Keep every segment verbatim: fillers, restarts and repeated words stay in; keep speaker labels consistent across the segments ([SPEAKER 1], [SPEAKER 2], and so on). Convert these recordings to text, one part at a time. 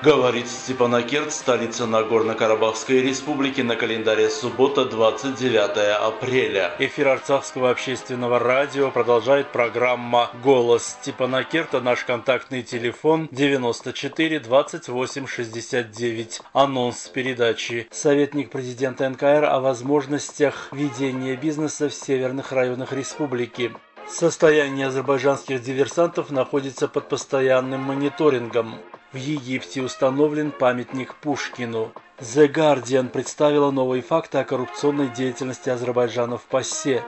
[SPEAKER 1] Говорит Степанакерт, столица Нагорно-Карабахской республики, на календаре суббота, двадцать девятое апреля. Эфир Арцахского общественного радио продолжает программа «Голос Степанакерта». Наш контактный телефон девяносто четыре двадцать восемь шестьдесят девять. Анонс передачи. Советник президента эн ка эр о возможностях ведения бизнеса в северных районах республики. Состояние азербайджанских диверсантов находится под постоянным мониторингом. В Египте установлен памятник Пушкину. The Guardian представила новые факты о коррупционной деятельности Азербайджана в ПАСЕ.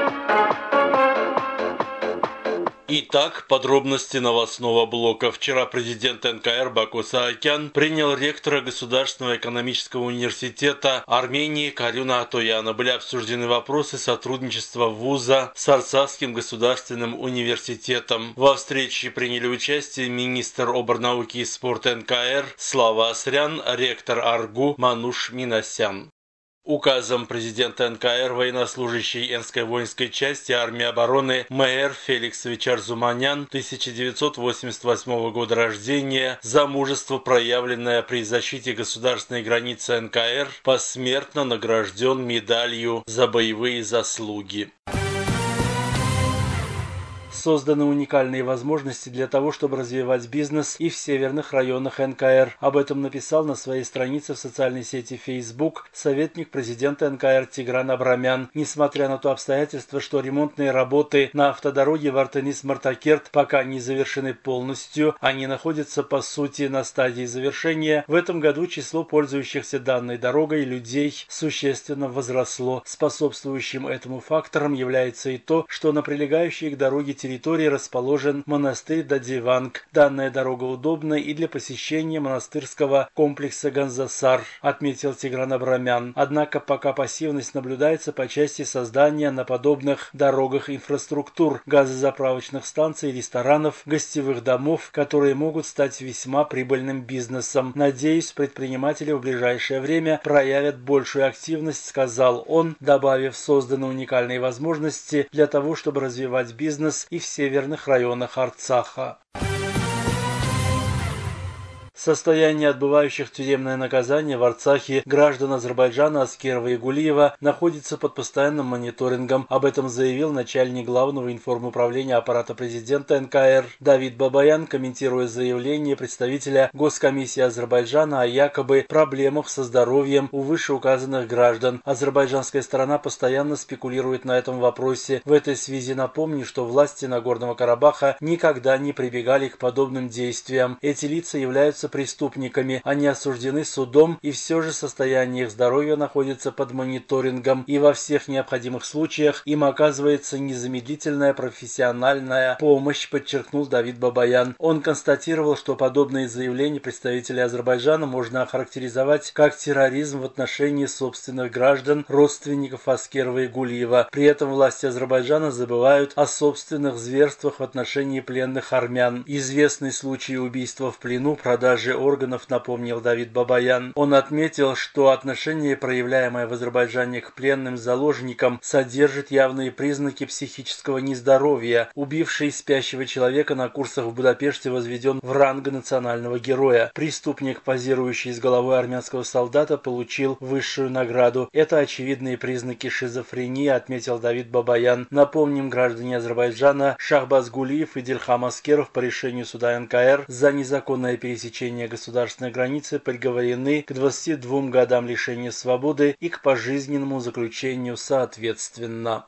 [SPEAKER 1] Итак, подробности новостного блока. Вчера президент эн ка эр Баку Саакян принял ректора Государственного экономического университета Армении Карюна Атояна. Были обсуждены вопросы сотрудничества вуза с Арцахским государственным университетом. Во встрече приняли участие министр оборнауки и спорта эн ка эр Слава Асрян, ректор АРГУ Мануш Минасян. Указом президента эн ка эр военнослужащий Энской воинской части армии обороны Меэр Феликсович Арзуманян, тысяча девятьсот восемьдесят восьмого года рождения, за мужество, проявленное при защите государственной границы эн ка эр, посмертно награжден медалью за боевые заслуги. Созданы уникальные возможности для того, чтобы развивать бизнес и в северных районах эн ка эр. Об этом написал на своей странице в социальной сети Facebook советник президента эн ка эр Тигран Абрамян. Несмотря на то обстоятельство, что ремонтные работы на автодороге Вартанис-Мартакерт пока не завершены полностью, они находятся по сути на стадии завершения, в этом году число пользующихся данной дорогой людей существенно возросло. Способствующим этому фактором является и то, что на прилегающей к дороге территории территории расположен монастырь Дадиванг. Данная дорога удобна и для посещения монастырского комплекса Ганзасар, отметил Тигран Абрамян. Однако пока пассивность наблюдается по части создания на подобных дорогах инфраструктур, газозаправочных станций, ресторанов, гостевых домов, которые могут стать весьма прибыльным бизнесом. Надеюсь, предприниматели в ближайшее время проявят большую активность, сказал он, добавив, созданы уникальные возможности для того, чтобы развивать бизнес и в северных районах Арцаха. Состояние отбывающих тюремное наказание в Арцахе граждан Азербайджана Аскерова и Гулиева находится под постоянным мониторингом. Об этом заявил начальник главного информуправления аппарата президента эн ка эр Давид Бабаян, комментируя заявление представителя Госкомиссии Азербайджана о якобы проблемах со здоровьем у вышеуказанных граждан. Азербайджанская сторона постоянно спекулирует на этом вопросе. В этой связи напомню, что власти Нагорного Карабаха никогда не прибегали к подобным действиям. Эти лица являются преступниками, они осуждены судом, и все же состояние их здоровья находится под мониторингом, и во всех необходимых случаях им оказывается незамедлительная профессиональная помощь, подчеркнул Давид Бабаян. Он констатировал, что подобные заявления представителей Азербайджана можно охарактеризовать как терроризм в отношении собственных граждан, родственников Аскерова и Гулиева. При этом власти Азербайджана забывают о собственных зверствах в отношении пленных армян. Известный случай убийства в плену, продажи органов, напомнил Давид Бабаян. Он отметил, что отношение, проявляемое в Азербайджане к пленным заложникам, содержит явные признаки психического нездоровья. Убивший спящего человека на курсах в Будапеште возведен в ранг национального героя. Преступник, позирующий с головой армянского солдата, получил высшую награду. Это очевидные признаки шизофрении, отметил Давид Бабаян. Напомним, граждане Азербайджана Шахбаз Гулиев и Дильхам Аскеров по решению суда эн ка эр за незаконное пересечение государственной границы приговорены к двадцати двум годам лишения свободы и к пожизненному заключению соответственно.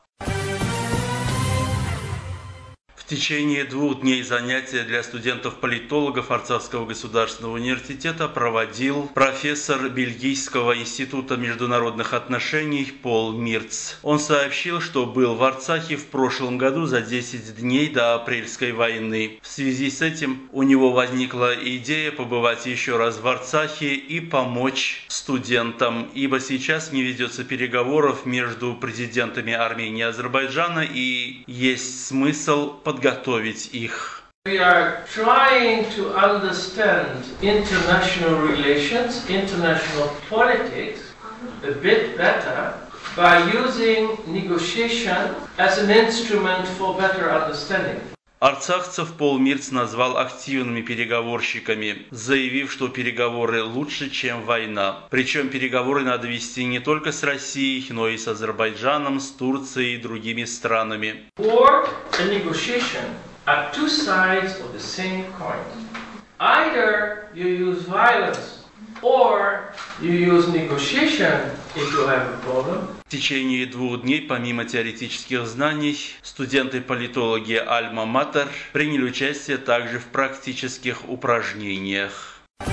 [SPEAKER 1] В течение двух дней занятия для студентов-политологов Арцахского государственного университета проводил профессор Бельгийского института международных отношений Пол Мирц. Он сообщил, что был в Арцахе в прошлом году за десять дней до апрельской войны. В связи с этим у него возникла идея побывать еще раз в Арцахе и помочь студентам, ибо сейчас не ведется переговоров между президентами Армении и Азербайджана, и есть смысл подготовить их.
[SPEAKER 2] We are trying to understand international relations, international politics a bit better by using negotiation as an instrument for better understanding.
[SPEAKER 1] Арцахцев Пол Мирц назвал активными переговорщиками, заявив, что переговоры лучше, чем война. Причем переговоры надо вести не только с Россией, но и с Азербайджаном, с Турцией и другими странами.
[SPEAKER 2] War and negotiation are two sides of the same coin. Either you use violence or you use negotiation if you have a problem.
[SPEAKER 1] В течение двух дней, помимо теоретических знаний, студенты-политологи Альма-Матер приняли участие также в практических упражнениях.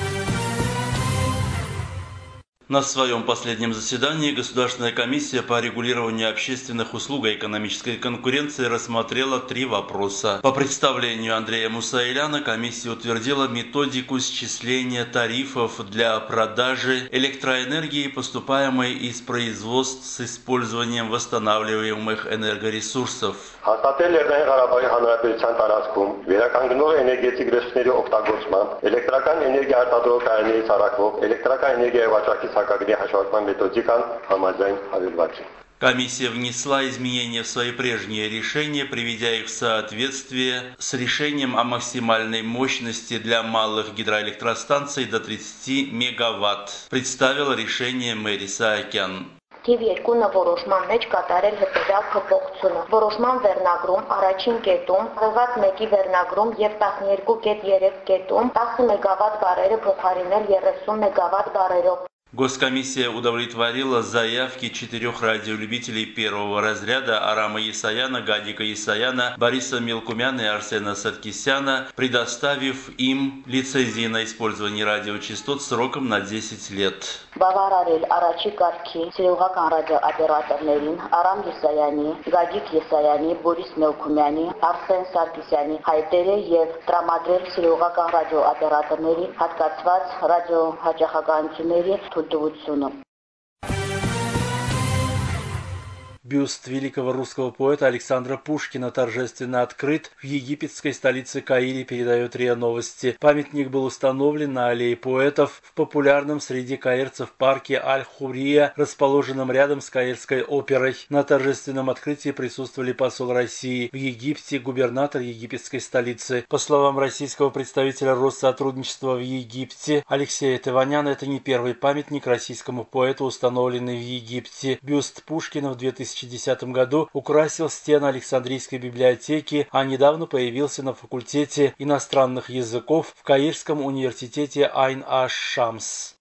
[SPEAKER 1] На своем последнем заседании Государственная комиссия по регулированию общественных услуг и экономической конкуренции рассмотрела три вопроса. По представлению Андрея Мусаиляна, комиссия утвердила методику счисления тарифов для продажи электроэнергии, поступаемой из производств с использованием восстанавливаемых энергоресурсов.
[SPEAKER 3] Հաստատել Լեռնային Ղարաբաղի Հանրապետության տարածքում վերականգնող էներգետիկ ռեսուրսների օգտագործման, էլեկտրական էներգիա արտադրող կայաններից առաքվող էլեկտրական էներգիայի վաճառքի սակագների հաշվարկման մեթոդիկան համաձայն հավելված է.
[SPEAKER 1] Комиссия внесла изменения в свои прежние решения, приведя их в соответствие с решением о максимальной мощности для малых гидроэлектростанций до тридцати мегаватт. Представила решение Мэри Саакян.
[SPEAKER 4] Թիվ երկունը որոշման մեջ կատարել հետևյալ փոփոխությունը։ Որոշման վերնագրում առաջին կետում հղված մեկի վերնագրում եւ տասներկու կետ երեք կետում տասը մեգավատ բարերը փոխարինել երեսուն մեգավատ բարերով։
[SPEAKER 1] Госкомиссия удовлетворила заявки четырех радиолюбителей первого разряда Арама Исаяна, Гадика Исаяна, Бориса Мелкумяна и Арсена Саркисяна, предоставив им лицензии на использование радиочастот сроком на десять лет.
[SPEAKER 4] Բավարարել առաջի կարգի սիրողական ռադիոօպերատորներին Արամ Եսայանի, Գագիկ Եսայանի, Բորիս Մելքումյանի, Արսեն Սարգսյանի հայտերը եւ տրամադրել սիրողական ռադիոօպերատորների հատկացված ռադիոհաճախականությունների թույլտվությունը։
[SPEAKER 1] Бюст великого русского поэта Александра Пушкина торжественно открыт в египетской столице Каире, передает РИА Новости. Памятник был установлен на аллее поэтов в популярном среди каирцев парке Аль-Хурия, расположенном рядом с Каирской оперой. На торжественном открытии присутствовали посол России в Египте, губернатор египетской столицы. По словам российского представителя Россотрудничества в Египте Алексея Теваняна, это не первый памятник российскому поэту, установленный в Египте. Бюст Пушкина в две тысячи десятом году украсил стены Александрийской библиотеки, а недавно появился на факультете иностранных языков в Каирском университете Айн-аш-Шамс.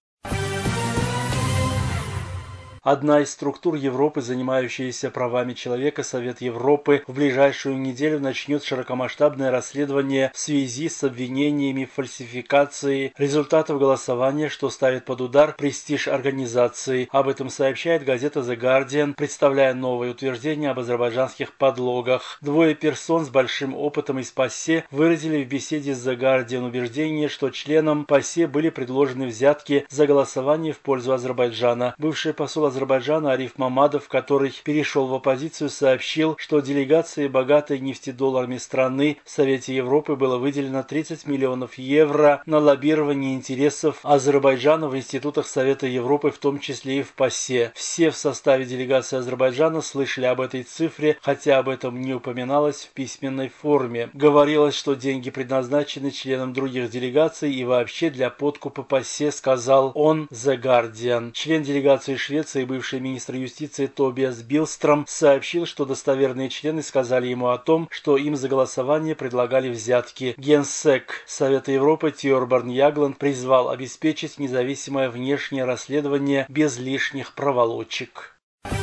[SPEAKER 1] Одна из структур Европы, занимающаяся правами человека, Совет Европы, в ближайшую неделю начнет широкомасштабное расследование в связи с обвинениями в фальсификации результатов голосования, что ставит под удар престиж организации. Об этом сообщает газета The Guardian, представляя новые утверждения об азербайджанских подлогах. Двое персон с большим опытом из ПАСЕ выразили в беседе с The Guardian убеждение, что членам ПАСЕ были предложены взятки за голосование в пользу Азербайджана. Бывший посол Азербайджана Ариф Мамадов, который перешел в оппозицию, сообщил, что делегации богатой нефтедолларами страны в Совете Европы было выделено тридцать миллионов евро на лоббирование интересов Азербайджана в институтах Совета Европы, в том числе и в ПАСЕ. Все в составе делегации Азербайджана слышали об этой цифре, хотя об этом не упоминалось в письменной форме. Говорилось, что деньги предназначены членам других делегаций и вообще для подкупа ПАСЕ, сказал он The Guardian. Член делегации Швеции и бывший министр юстиции Тобиас Биллстром сообщил, что достоверные члены сказали ему о том, что им за голосование предлагали взятки. Генсек Совета Европы Тьорборн Ягланд призвал обеспечить независимое внешнее расследование без лишних проволочек.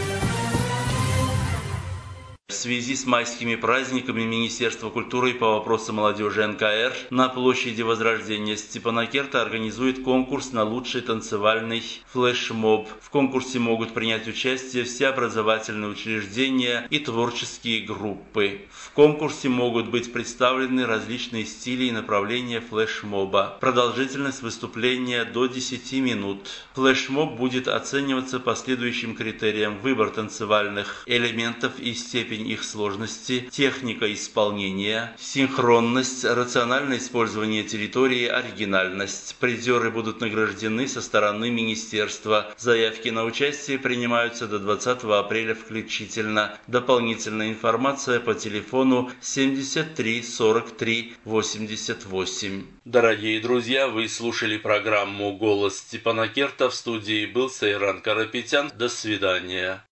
[SPEAKER 1] В связи с майскими праздниками Министерство культуры и по вопросам молодежи эн ка эр на площади Возрождения Степанакерта организует конкурс на лучший танцевальный флешмоб. В конкурсе могут принять участие все образовательные учреждения и творческие группы. В конкурсе могут быть представлены различные стили и направления флешмоба. Продолжительность выступления до десяти минут. Флешмоб будет оцениваться по следующим критериям: выбор танцевальных элементов и степень их их сложности, техника исполнения, синхронность, рациональное использование территории, оригинальность. Призеры будут награждены со стороны министерства. Заявки на участие принимаются до двадцатого апреля включительно. Дополнительная информация по телефону семьдесят три сорок три восемьдесят восемь. Дорогие друзья, вы слушали программу «Голос Степана Керта». В студии был Сайран Карапетян. До свидания.